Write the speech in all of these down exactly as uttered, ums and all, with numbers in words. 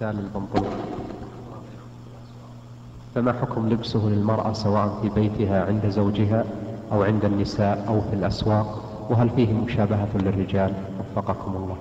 النساء للبنطلون، فما حكم لبسه للمرأة سواء في بيتها عند زوجها أو عند النساء أو في الأسواق، وهل فيه مشابهة للرجال؟ وفقكم الله.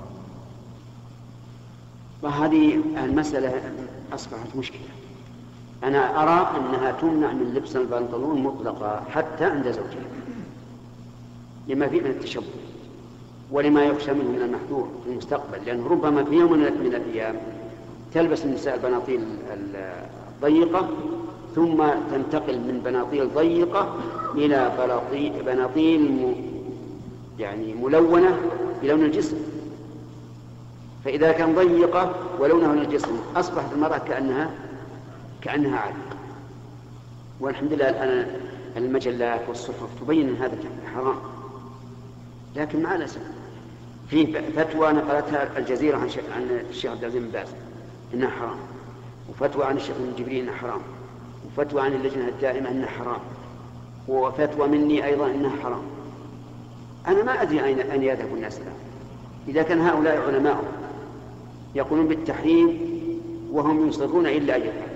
وهذه المسألة أصبحت مشكلة. أنا أرى أنها تمنع من لبس البنطلون مطلقا حتى عند زوجها، لما فيه من التشبه ولما يخشى منه من المحذور في المستقبل، لأنه ربما في يوم من الأيام تلبس النساء البناطيل الضيقة ثم تنتقل من بناطيل ضيقة إلى بناطيل يعني ملونة بلون الجسم، فإذا كان ضيقة ولونه للجسم أصبحت المرأة كأنها كأنها عالقة. والحمد لله الآن المجلات والصحف تبين أن هذا حرام، لكن مع الأسف في فتوى نقلتها الجزيرة عن الشيخ عبد العزيز بن باز إنها حرام، وفتوى عن الشيخ ابن جبريل إنها حرام، وفتوى عن اللجنة الدائمة إنها حرام، وفتوى مني أيضا إنها حرام. أنا ما أدري أين أين يذهب الناس الآن إذا كان هؤلاء علماء يقولون بالتحريم وهم يصرون إلا أن يفعلوا.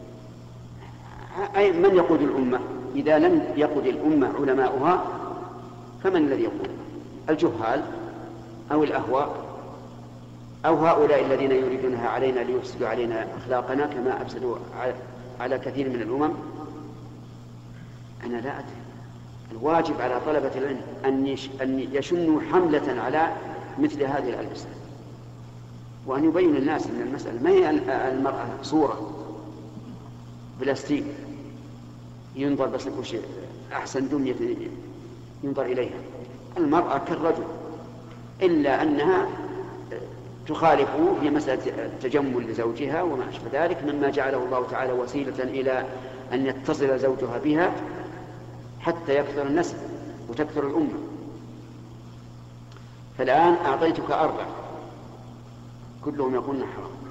من يقود الأمة؟ إذا لم يقود الأمة علماؤها فمن الذي يقود؟ الجهال أو الأهواء أو هؤلاء الذين يريدونها علينا ليفسدوا علينا أخلاقنا كما أفسدوا على كثير من الأمم. أنا لا أدري. الواجب على طلبة العلم أن يشنوا حملة على مثل هذه الألبسة، وأن يبين الناس أن المسألة ما هي المرأة صورة بلاستيك ينظر بس لكل شيء أحسن دمية ينظر إليها. المرأة كالرجل، إلا أنها تخالف في مسألة التجمل لزوجها وما أشبه ذلك مما جعله الله تعالى وسيلة إلى أن يتصل زوجها بها حتى يكثر النسل وتكثر الأمة. فالآن أعطيتك أربع كلهم يقولون حرام.